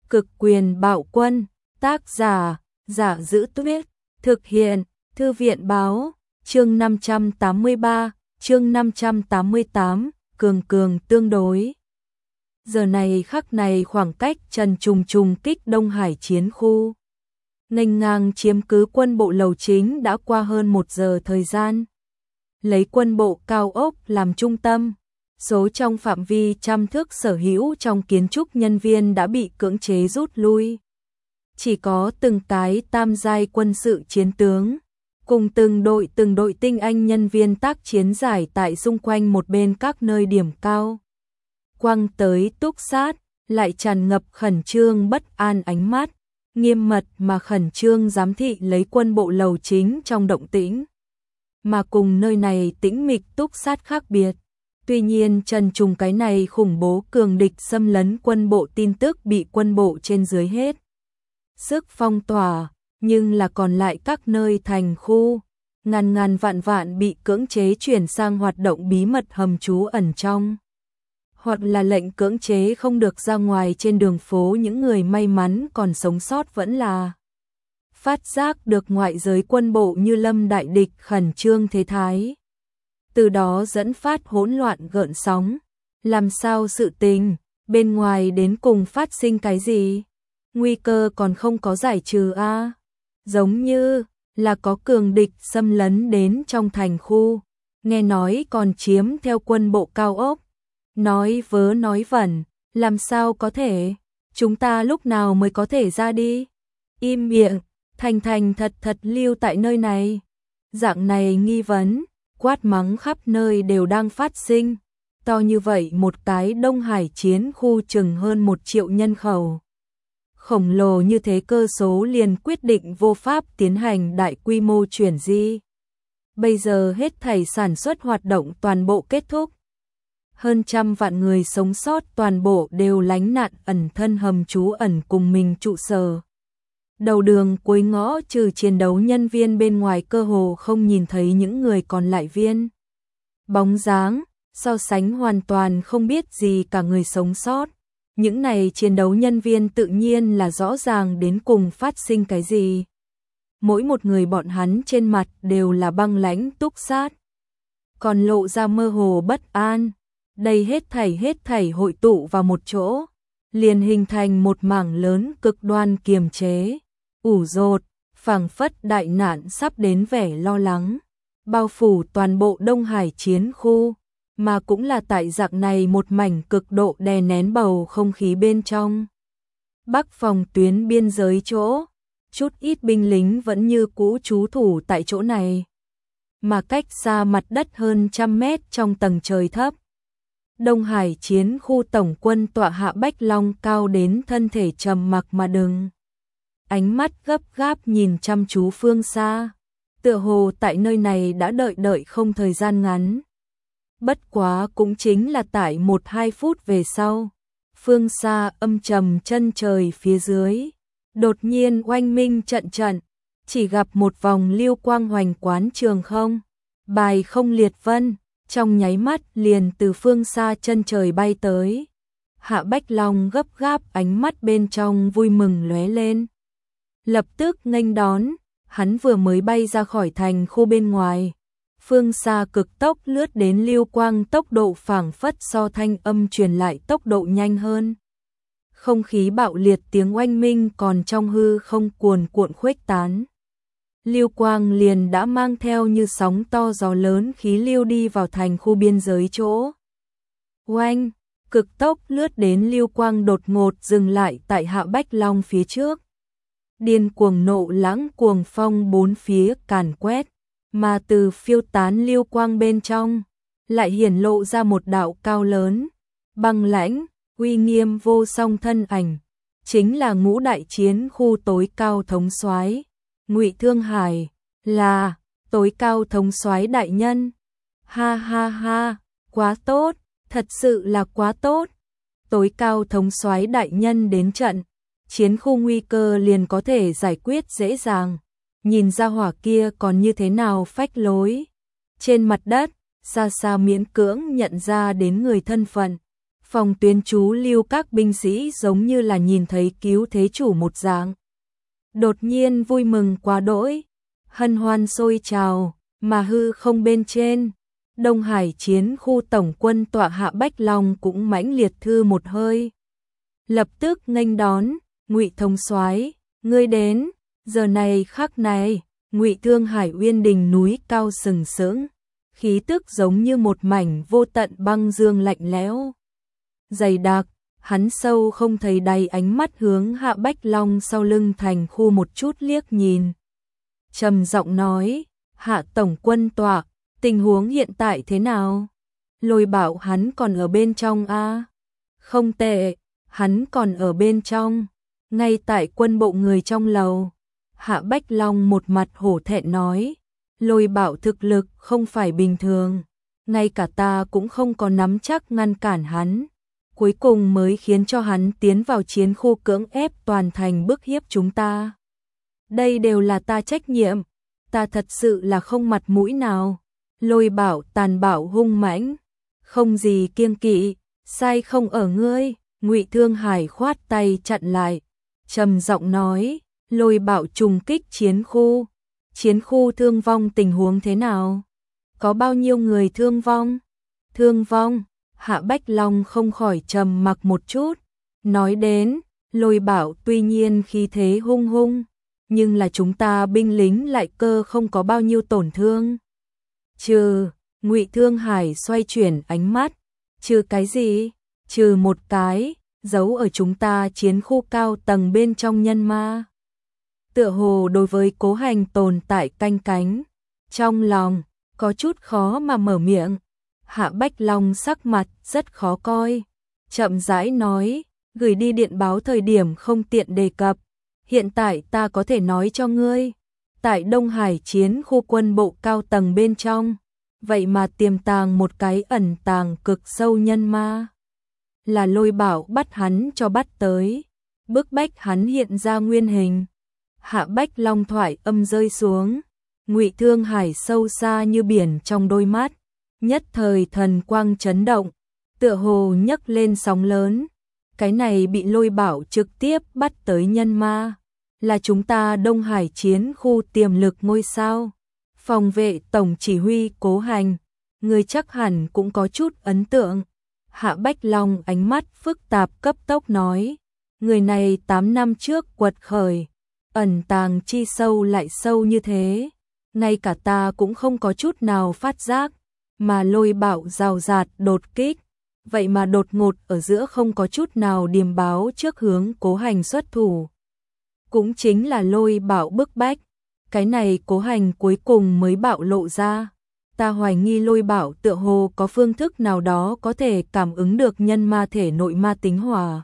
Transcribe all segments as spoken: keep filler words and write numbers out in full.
Cực quyền bạo quân, tác giả, Giả Giữ Tuyết, thực hiện, Thư viện báo, chương năm trăm tám mươi ba, chương năm trăm tám mươi tám, cường cường tương đối. Giờ này khắc này khoảng cách Trần Trùng trùng kích Đông Hải chiến khu, nghênh ngang chiếm cứ quân bộ lầu chính đã qua hơn một giờ thời gian. Lấy quân bộ cao ốc làm trung tâm, số trong phạm vi trăm thước sở hữu trong kiến trúc nhân viên đã bị cưỡng chế rút lui. Chỉ có từng cái tam giai quân sự chiến tướng, cùng từng đội từng đội tinh anh nhân viên tác chiến giải tại xung quanh một bên các nơi điểm cao. Quăng tới túc sát, lại tràn ngập khẩn trương bất an ánh mắt, nghiêm mật mà khẩn trương giám thị lấy quân bộ lầu chính trong động tĩnh. Mà cùng nơi này tĩnh mịch túc sát khác biệt. Tuy nhiên Trần Trùng cái này khủng bố cường địch xâm lấn quân bộ tin tức bị quân bộ trên dưới hết sức phong tỏa, nhưng là còn lại các nơi thành khu, ngàn ngàn vạn vạn bị cưỡng chế chuyển sang hoạt động bí mật hầm trú ẩn trong. Hoặc là lệnh cưỡng chế không được ra ngoài trên đường phố, những người may mắn còn sống sót vẫn là phát giác được ngoại giới quân bộ như lâm đại địch khẩn trương thế thái. Từ đó dẫn phát hỗn loạn gợn sóng. Làm sao sự tình, bên ngoài đến cùng phát sinh cái gì? Nguy cơ còn không có giải trừ a à? Giống như là có cường địch xâm lấn đến trong thành khu, nghe nói còn chiếm theo quân bộ cao ốc. Nói vớ nói vẩn, làm sao có thể? Chúng ta lúc nào mới có thể ra đi? Im miệng, thành thành thật thật lưu tại nơi này. Dạng này nghi vấn, quát mắng khắp nơi đều đang phát sinh. To như vậy một cái Đông Hải chiến khu chừng hơn một triệu nhân khẩu. Khổng lồ như thế cơ số liền quyết định vô pháp tiến hành đại quy mô chuyển di. Bây giờ hết thảy sản xuất hoạt động toàn bộ kết thúc. Hơn trăm vạn người sống sót toàn bộ đều lánh nạn ẩn thân hầm trú ẩn cùng mình trụ sở. Đầu đường cuối ngõ trừ chiến đấu nhân viên bên ngoài cơ hồ không nhìn thấy những người còn lại viên. Bóng dáng, so sánh hoàn toàn không biết gì cả người sống sót. Những này chiến đấu nhân viên tự nhiên là rõ ràng đến cùng phát sinh cái gì. Mỗi một người bọn hắn trên mặt đều là băng lãnh túc sát. Còn lộ ra mơ hồ bất an. Đây hết thảy hết thảy hội tụ vào một chỗ, liền hình thành một mảng lớn cực đoan kiềm chế, ủ rột, phảng phất đại nạn sắp đến vẻ lo lắng, bao phủ toàn bộ Đông Hải chiến khu, mà cũng là tại dạng này một mảnh cực độ đè nén bầu không khí bên trong. Bắc phòng tuyến biên giới chỗ, chút ít binh lính vẫn như cũ trú thủ tại chỗ này, mà cách xa mặt đất hơn trăm mét trong tầng trời thấp. Đông Hải chiến khu tổng quân tọa hạ Bách Long cao đến thân thể trầm mặc mà đừng. Ánh mắt gấp gáp nhìn chăm chú phương xa, tựa hồ tại nơi này đã đợi đợi không thời gian ngắn. Bất quá cũng chính là tại một hai phút về sau, phương xa âm trầm chân trời phía dưới, đột nhiên oanh minh trận trận, chỉ gặp một vòng lưu quang hoành quán trường không, bài không liệt vân. Trong nháy mắt liền từ phương xa chân trời bay tới. Hạ Bách Long gấp gáp ánh mắt bên trong vui mừng lóe lên. Lập tức nghênh đón, hắn vừa mới bay ra khỏi thành khu bên ngoài. Phương xa cực tốc lướt đến lưu quang tốc độ phảng phất so thanh âm truyền lại tốc độ nhanh hơn. Không khí bạo liệt tiếng oanh minh còn trong hư không cuồn cuộn khuếch tán. Lưu quang liền đã mang theo như sóng to gió lớn khí lưu đi vào thành khu biên giới chỗ. Oanh, cực tốc lướt đến lưu quang đột ngột dừng lại tại Hạ Bách Long phía trước. Điên cuồng nộ lãng cuồng phong bốn phía càn quét, mà từ phiêu tán lưu quang bên trong, lại hiển lộ ra một đạo cao lớn, băng lãnh, uy nghiêm vô song thân ảnh, chính là ngũ đại chiến khu tối cao thống soái. Ngụy Thương Hải, là tối cao thống soái đại nhân. Ha ha ha, quá tốt, thật sự là quá tốt. Tối cao thống soái đại nhân đến trận, chiến khu nguy cơ liền có thể giải quyết dễ dàng. Nhìn ra hỏa kia còn như thế nào phách lối. Trên mặt đất, xa xa miễn cưỡng nhận ra đến người thân phận. Phòng tuyến chú lưu các binh sĩ giống như là nhìn thấy cứu thế chủ một dạng. Đột nhiên vui mừng quá đỗi, hân hoan sôi trào, mà hư không bên trên. Đông Hải chiến khu tổng quân tọa Hạ Bách Long cũng mãnh liệt thư một hơi. Lập tức nghênh đón, Ngụy thống soái, ngươi đến, giờ này khắc này, Ngụy Thương Hải Uyên đỉnh núi cao sừng sững, khí tức giống như một mảnh vô tận băng dương lạnh lẽo. Dày đặc, hắn sâu không thấy đáy ánh mắt hướng Hạ Bách Long sau lưng thành khu một chút liếc nhìn. Trầm giọng nói, Hạ tổng quân tọa, tình huống hiện tại thế nào? Lôi Bảo hắn còn ở bên trong a? À? Không tệ, hắn còn ở bên trong, ngay tại quân bộ người trong lầu. Hạ Bách Long một mặt hổ thẹn nói, Lôi Bảo thực lực không phải bình thường, ngay cả ta cũng không có nắm chắc ngăn cản hắn, cuối cùng mới khiến cho hắn tiến vào chiến khu cưỡng ép toàn thành bức hiếp chúng ta. Đây đều là ta trách nhiệm, ta thật sự là không mặt mũi nào. Lôi Bảo tàn bạo hung mãnh, không gì kiêng kỵ, sai không ở ngươi. Ngụy Thương Hải khoát tay chặn lại, trầm giọng nói, Lôi Bảo trùng kích chiến khu, chiến khu thương vong tình huống thế nào? Có bao nhiêu người thương vong? Thương vong? Hạ Bách Long không khỏi trầm mặc một chút, nói đến, Lôi Bảo tuy nhiên khí thế hung hung, nhưng là chúng ta binh lính lại cơ không có bao nhiêu tổn thương. Trừ, Ngụy Thương Hải xoay chuyển ánh mắt, trừ cái gì? Trừ một cái, giấu ở chúng ta chiến khu cao tầng bên trong nhân ma. Tựa hồ đối với Cố Hành tồn tại canh cánh, trong lòng, có chút khó mà mở miệng. Hạ Bách Long sắc mặt rất khó coi, chậm rãi nói, gửi đi điện báo thời điểm không tiện đề cập. Hiện tại ta có thể nói cho ngươi, tại Đông Hải chiến khu quân bộ cao tầng bên trong, vậy mà tiềm tàng một cái ẩn tàng cực sâu nhân ma. Là Lôi Bảo bắt hắn cho bắt tới, bức bách hắn hiện ra nguyên hình. Hạ Bách Long thoại âm rơi xuống, Ngụy Thương Hải sâu xa như biển trong đôi mắt, nhất thời thần quang chấn động, tựa hồ nhấc lên sóng lớn. Cái này bị Lôi Bảo trực tiếp bắt tới nhân ma, là chúng ta Đông Hải chiến khu tiềm lực ngôi sao. Phòng vệ tổng chỉ huy Cố Hành, người chắc hẳn cũng có chút ấn tượng. Hạ Bách Long ánh mắt phức tạp cấp tốc nói, người này tám năm trước quật khởi, ẩn tàng chi sâu lại sâu như thế, ngay cả ta cũng không có chút nào phát giác, mà Lôi Bảo rào rạt đột kích, vậy mà đột ngột ở giữa không có chút nào điềm báo trước hướng Cố Hành xuất thủ. Cũng chính là Lôi Bảo bức bách, cái này Cố Hành cuối cùng mới bạo lộ ra. Ta hoài nghi Lôi Bảo tựa hồ có phương thức nào đó có thể cảm ứng được nhân ma thể nội ma tính hòa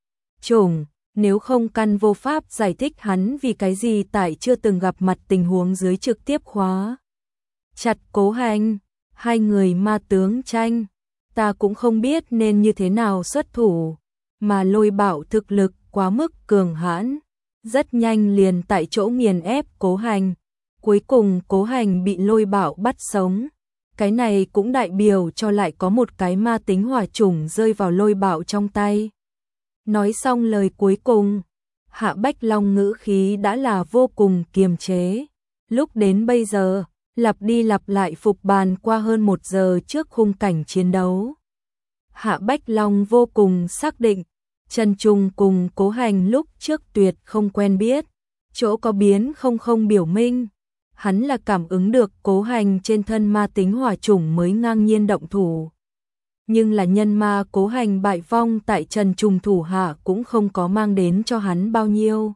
chủng, nếu không căn vô pháp giải thích hắn vì cái gì tại chưa từng gặp mặt tình huống dưới trực tiếp khóa chặt Cố Hành. Hai người ma tướng tranh, ta cũng không biết nên như thế nào xuất thủ, mà Lôi Bảo thực lực quá mức cường hãn, rất nhanh liền tại chỗ nghiền ép Cố Hành. Cuối cùng Cố Hành bị Lôi Bảo bắt sống, cái này cũng đại biểu cho lại có một cái ma tính hỏa chủng rơi vào Lôi Bảo trong tay. Nói xong lời cuối cùng, Hạ Bách Long ngữ khí đã là vô cùng kiềm chế, lúc đến bây giờ, lặp đi lặp lại phục bàn qua hơn một giờ trước khung cảnh chiến đấu. Hạ Bách Long vô cùng xác định, Trần Trung cùng Cố Hành lúc trước tuyệt không quen biết, chỗ có biến không không biểu minh, hắn là cảm ứng được Cố Hành trên thân ma tính hỏa chủng mới ngang nhiên động thủ. Nhưng là nhân ma Cố Hành bại vong tại Trần Trung thủ hạ cũng không có mang đến cho hắn bao nhiêu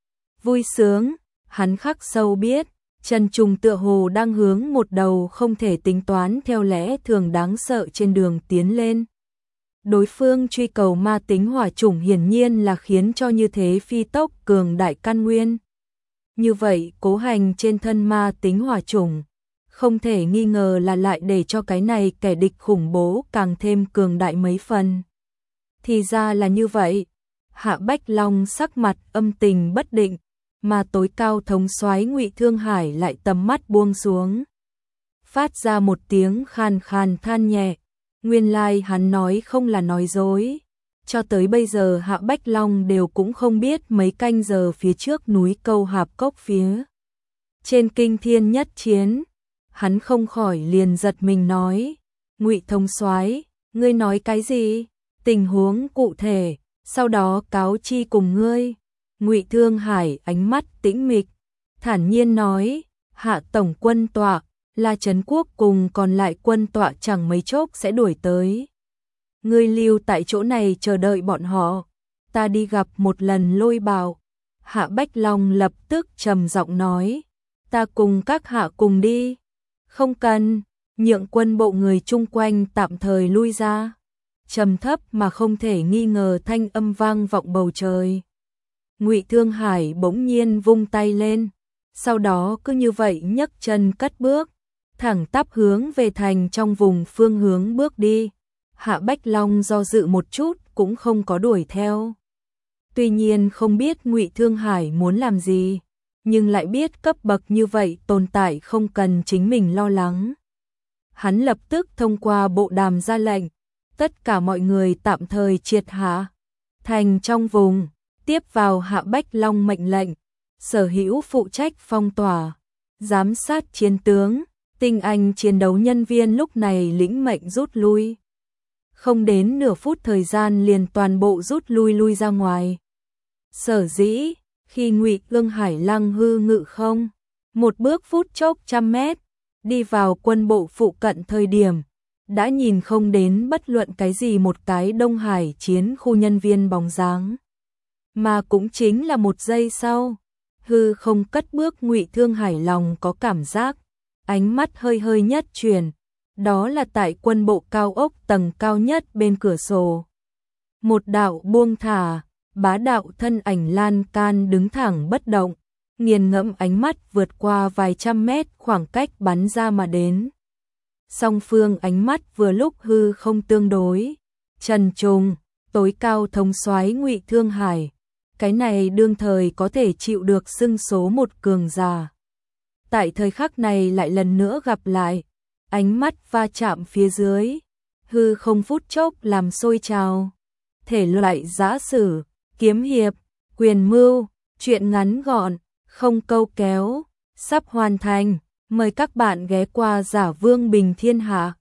vui sướng, hắn khắc sâu biết, Trần Trung tựa hồ đang hướng một đầu không thể tính toán theo lẽ thường đáng sợ trên đường tiến lên. Đối phương truy cầu ma tính hỏa chủng hiển nhiên là khiến cho như thế phi tốc cường đại căn nguyên. Như vậy Cố Hành trên thân ma tính hỏa chủng, không thể nghi ngờ là lại để cho cái này kẻ địch khủng bố càng thêm cường đại mấy phần. Thì ra là như vậy, Hạ Bách Long sắc mặt âm tình bất định, mà tối cao thống soái Ngụy Thương Hải lại tầm mắt buông xuống, phát ra một tiếng khan khan than nhẹ, Nguyên lai like hắn nói không là nói dối. Cho tới bây giờ Hạ Bách Long đều cũng không biết mấy canh giờ phía trước núi Câu Hạp Cốc phía trên kinh thiên nhất chiến. Hắn không khỏi liền giật mình nói, Ngụy Thống soái, ngươi nói cái gì? Tình huống cụ thể, sau đó cáo chi cùng ngươi. Ngụy Thương Hải ánh mắt tĩnh mịch, thản nhiên nói, Hạ tổng quân tọa, La Trấn Quốc cùng còn lại quân tọa chẳng mấy chốc sẽ đuổi tới. Ngươi lưu tại chỗ này chờ đợi bọn họ, ta đi gặp một lần Lôi Bào. Hạ Bách Long lập tức trầm giọng nói, ta cùng các hạ cùng đi. Không cần, nhượng quân bộ người chung quanh tạm thời lui ra. Trầm thấp mà không thể nghi ngờ thanh âm vang vọng bầu trời. Ngụy Thương Hải bỗng nhiên vung tay lên, sau đó cứ như vậy nhấc chân cất bước, thẳng tắp hướng về thành trong vùng phương hướng bước đi. Hạ Bách Long do dự một chút cũng không có đuổi theo. Tuy nhiên không biết Ngụy Thương Hải muốn làm gì, nhưng lại biết cấp bậc như vậy tồn tại không cần chính mình lo lắng. Hắn lập tức thông qua bộ đàm ra lệnh, tất cả mọi người tạm thời triệt hạ thành trong vùng, tiếp vào Hạ Bách Long mệnh lệnh, sở hữu phụ trách phong tỏa, giám sát chiến tướng, tinh anh chiến đấu nhân viên lúc này lĩnh mệnh rút lui. Không đến nửa phút thời gian liền toàn bộ rút lui lui ra ngoài. Sở dĩ, khi Ngụy Ương Hải lăng hư ngự không, một bước phút chốc trăm mét, đi vào quân bộ phụ cận thời điểm, đã nhìn không đến bất luận cái gì một cái Đông Hải chiến khu nhân viên bóng dáng. Mà cũng chính là một giây sau, hư không cất bước Ngụy Thương Hải lòng có cảm giác, ánh mắt hơi hơi nhất chuyển, đó là tại quân bộ cao ốc tầng cao nhất bên cửa sổ. Một đạo buông thả, bá đạo thân ảnh lan can đứng thẳng bất động, nghiền ngẫm ánh mắt vượt qua vài trăm mét khoảng cách bắn ra mà đến. Song phương ánh mắt vừa lúc hư không tương đối, trần trùng, tối cao thống soái Ngụy Thương Hải, cái này đương thời có thể chịu được xưng số một cường giả. Tại thời khắc này lại lần nữa gặp lại, ánh mắt va chạm phía dưới, hư không phút chốc làm sôi trào. Thể loại giã sử, kiếm hiệp, quyền mưu, truyện ngắn gọn, không câu kéo, sắp hoàn thành, mời các bạn ghé qua Giả Vương Bình Thiên Hạ.